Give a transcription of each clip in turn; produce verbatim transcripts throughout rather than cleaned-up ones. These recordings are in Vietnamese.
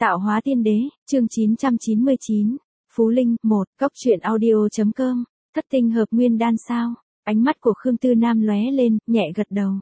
Tạo hóa tiên đế, chương chín trăm chín mươi chín. Phú Linh, một, Cốc truyện audio.com. Thất tinh hợp nguyên đan sao? Ánh mắt của Khương Tư Nam lóe lên, nhẹ gật đầu.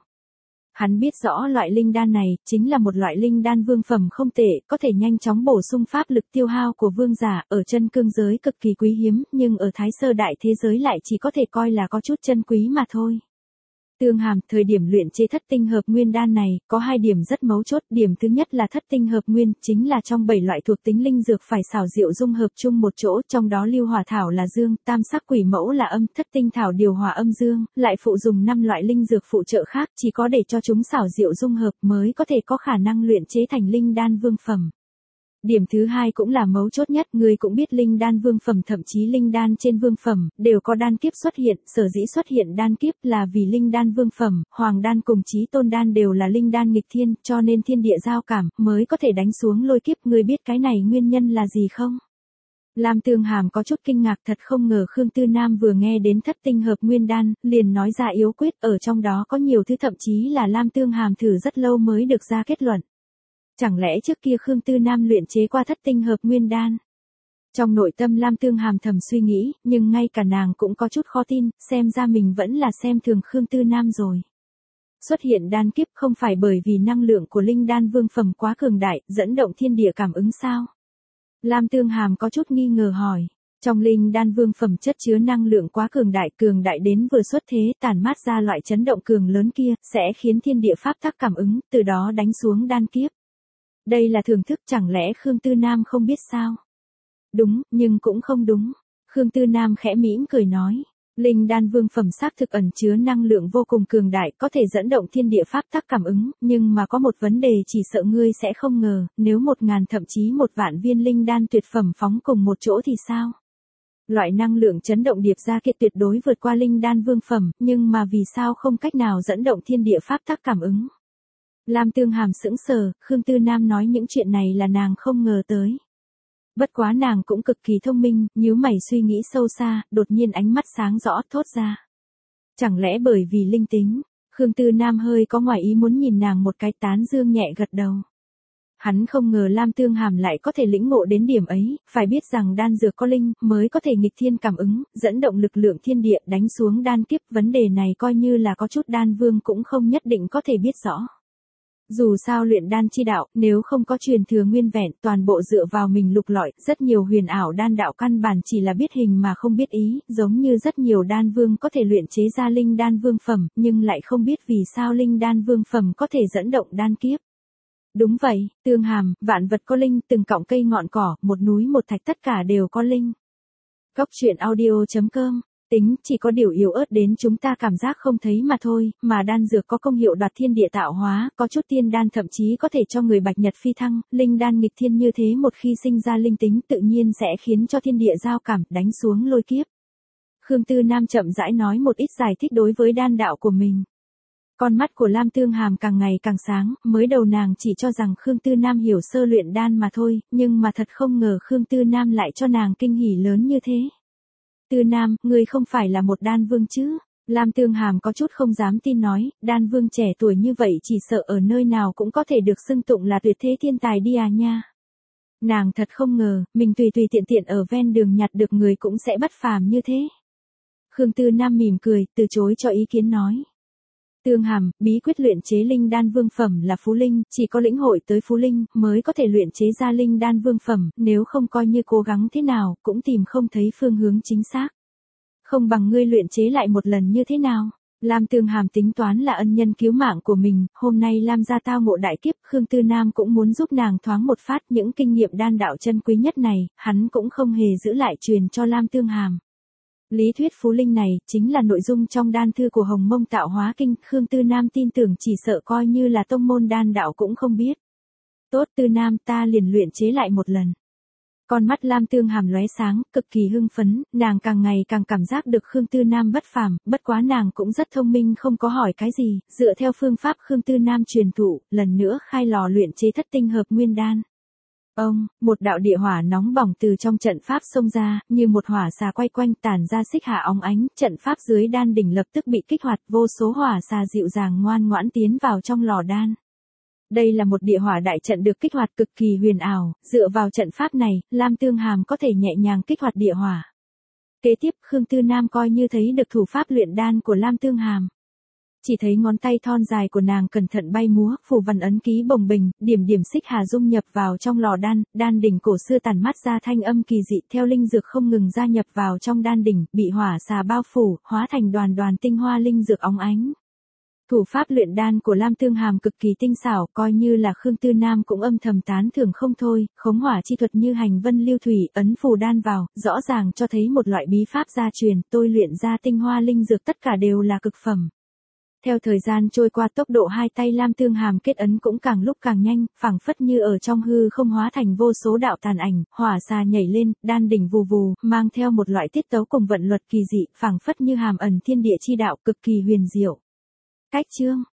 Hắn biết rõ loại linh đan này, chính là một loại linh đan vương phẩm không tệ, có thể nhanh chóng bổ sung pháp lực tiêu hao của vương giả, ở chân cương giới cực kỳ quý hiếm, nhưng ở Thái Sơ đại thế giới lại chỉ có thể coi là có chút chân quý mà thôi. Tương Hàm, thời điểm luyện chế thất tinh hợp nguyên đan này, có hai điểm rất mấu chốt. Điểm thứ nhất là thất tinh hợp nguyên, chính là trong bảy loại thuộc tính linh dược phải xảo diệu dung hợp chung một chỗ, trong đó lưu hỏa thảo là dương, tam sắc quỷ mẫu là âm, thất tinh thảo điều hòa âm dương, lại phụ dùng năm loại linh dược phụ trợ khác, chỉ có để cho chúng xảo diệu dung hợp mới có thể có khả năng luyện chế thành linh đan vương phẩm. Điểm thứ hai cũng là mấu chốt nhất, người cũng biết linh đan vương phẩm thậm chí linh đan trên vương phẩm, đều có đan kiếp xuất hiện, sở dĩ xuất hiện đan kiếp là vì linh đan vương phẩm, hoàng đan cùng chí tôn đan đều là linh đan nghịch thiên, cho nên thiên địa giao cảm, mới có thể đánh xuống lôi kiếp, người biết cái này nguyên nhân là gì không? Lam Tương Hàm có chút kinh ngạc, thật không ngờ Khương Tư Nam vừa nghe đến thất tinh hợp nguyên đan, liền nói ra yếu quyết, ở trong đó có nhiều thứ thậm chí là Lam Tương Hàm thử rất lâu mới được ra kết luận. Chẳng lẽ trước kia Khương Tư Nam luyện chế qua thất tinh hợp nguyên đan? Trong nội tâm Lam Tương Hàm thầm suy nghĩ, nhưng ngay cả nàng cũng có chút khó tin, xem ra mình vẫn là xem thường Khương Tư Nam rồi. Xuất hiện đan kiếp không phải bởi vì năng lượng của linh đan vương phẩm quá cường đại, dẫn động thiên địa cảm ứng sao? Lam Tương Hàm có chút nghi ngờ hỏi. Trong linh đan vương phẩm chất chứa năng lượng quá cường đại, cường đại đến vừa xuất thế, tản mát ra loại chấn động cường lớn kia, sẽ khiến thiên địa pháp tắc cảm ứng, từ đó đánh xuống đan kiếp. Đây là thưởng thức, chẳng lẽ Khương Tư Nam không biết sao? Đúng, nhưng cũng không đúng. Khương Tư Nam khẽ mỉm cười nói. Linh đan vương phẩm xác thực ẩn chứa năng lượng vô cùng cường đại, có thể dẫn động thiên địa pháp tắc cảm ứng, nhưng mà có một vấn đề chỉ sợ ngươi sẽ không ngờ, nếu một ngàn thậm chí một vạn viên linh đan tuyệt phẩm phóng cùng một chỗ thì sao? Loại năng lượng chấn động điệp ra kia tuyệt đối vượt qua linh đan vương phẩm, nhưng mà vì sao không cách nào dẫn động thiên địa pháp tắc cảm ứng? Lam Tương Hàm sững sờ, Khương Tư Nam nói những chuyện này là nàng không ngờ tới. Bất quá nàng cũng cực kỳ thông minh, nhíu mày suy nghĩ sâu xa, đột nhiên ánh mắt sáng rõ thốt ra. Chẳng lẽ bởi vì linh tính? Khương Tư Nam hơi có ngoài ý muốn nhìn nàng một cái, tán dương nhẹ gật đầu. Hắn không ngờ Lam Tương Hàm lại có thể lĩnh ngộ đến điểm ấy, phải biết rằng đan dược có linh, mới có thể nghịch thiên cảm ứng, dẫn động lực lượng thiên địa đánh xuống đan kiếp, vấn đề này coi như là có chút đan vương cũng không nhất định có thể biết rõ. Dù sao luyện đan chi đạo, nếu không có truyền thừa nguyên vẹn, toàn bộ dựa vào mình lục lọi, rất nhiều huyền ảo đan đạo căn bản chỉ là biết hình mà không biết ý, giống như rất nhiều đan vương có thể luyện chế ra linh đan vương phẩm, nhưng lại không biết vì sao linh đan vương phẩm có thể dẫn động đan kiếp. Đúng vậy, Tương Hàm, vạn vật có linh, từng cọng cây ngọn cỏ, một núi một thạch tất cả đều có linh. Cốc truyện audio.com. Tính, chỉ có điều yếu ớt đến chúng ta cảm giác không thấy mà thôi, mà đan dược có công hiệu đoạt thiên địa tạo hóa, có chút tiên đan thậm chí có thể cho người bạch nhật phi thăng, linh đan nghịch thiên như thế một khi sinh ra linh tính tự nhiên sẽ khiến cho thiên địa giao cảm, đánh xuống lôi kiếp. Khương Tư Nam chậm rãi nói một ít giải thích đối với đan đạo của mình. Con mắt của Lam Tương Hàm càng ngày càng sáng, mới đầu nàng chỉ cho rằng Khương Tư Nam hiểu sơ luyện đan mà thôi, nhưng mà thật không ngờ Khương Tư Nam lại cho nàng kinh hỉ lớn như thế. Tư Nam, ngươi không phải là một đan vương chứ? Lam Tương Hàm có chút không dám tin nói, đan vương trẻ tuổi như vậy chỉ sợ ở nơi nào cũng có thể được xưng tụng là tuyệt thế thiên tài đi à nha. Nàng thật không ngờ, mình tùy tùy tiện tiện ở ven đường nhặt được người cũng sẽ bất phàm như thế. Khương Tư Nam mỉm cười, từ chối cho ý kiến nói. Tương Hàm, bí quyết luyện chế linh đan vương phẩm là Phú Linh, chỉ có lĩnh hội tới Phú Linh mới có thể luyện chế ra linh đan vương phẩm, nếu không coi như cố gắng thế nào, cũng tìm không thấy phương hướng chính xác. Không bằng ngươi luyện chế lại một lần như thế nào? Lam Tương Hàm tính toán là ân nhân cứu mạng của mình, hôm nay Lam gia tao ngộ đại kiếp, Khương Tư Nam cũng muốn giúp nàng thoáng một phát, những kinh nghiệm đan đạo chân quý nhất này, hắn cũng không hề giữ lại truyền cho Lam Tương Hàm. Lý thuyết Phú Linh này, chính là nội dung trong đan thư của Hồng Mông Tạo Hóa Kinh, Khương Tư Nam tin tưởng chỉ sợ coi như là tông môn đan đạo cũng không biết. Tốt Tư Nam, ta liền luyện chế lại một lần. Con mắt Lam Tương Hàm lóe sáng, cực kỳ hưng phấn, nàng càng ngày càng cảm giác được Khương Tư Nam bất phàm, bất quá nàng cũng rất thông minh không có hỏi cái gì, dựa theo phương pháp Khương Tư Nam truyền thụ, lần nữa khai lò luyện chế thất tinh hợp nguyên đan. Ông, một đạo địa hỏa nóng bỏng từ trong trận pháp xông ra, như một hỏa xà quay quanh tản ra xích hạ óng ánh, trận pháp dưới đan đỉnh lập tức bị kích hoạt, vô số hỏa xà dịu dàng ngoan ngoãn tiến vào trong lò đan. Đây là một địa hỏa đại trận được kích hoạt cực kỳ huyền ảo, dựa vào trận pháp này, Lam Tương Hàm có thể nhẹ nhàng kích hoạt địa hỏa. Kế tiếp, Khương Tư Nam coi như thấy được thủ pháp luyện đan của Lam Tương Hàm. Chỉ thấy ngón tay thon dài của nàng cẩn thận bay múa, phù văn ấn ký bồng bềnh, điểm điểm xích hà dung nhập vào trong lò đan, đan đỉnh cổ xưa tản mát ra thanh âm kỳ dị theo linh dược không ngừng gia nhập vào trong đan đỉnh, bị hỏa xà bao phủ, hóa thành đoàn đoàn tinh hoa linh dược óng ánh. Thủ pháp luyện đan của Lam Tương Hàm cực kỳ tinh xảo, coi như là Khương Tư Nam cũng âm thầm tán thưởng không thôi, khống hỏa chi thuật như hành vân lưu thủy, ấn phù đan vào, rõ ràng cho thấy một loại bí pháp gia truyền, tôi luyện ra tinh hoa linh dược tất cả đều là cực phẩm. Theo thời gian trôi qua, tốc độ hai tay Lam Tương Hàm kết ấn cũng càng lúc càng nhanh, phảng phất như ở trong hư không hóa thành vô số đạo tàn ảnh, hỏa xà nhảy lên, đan đỉnh vù vù, mang theo một loại tiết tấu cùng vận luật kỳ dị, phảng phất như hàm ẩn thiên địa chi đạo, cực kỳ huyền diệu. Cách chương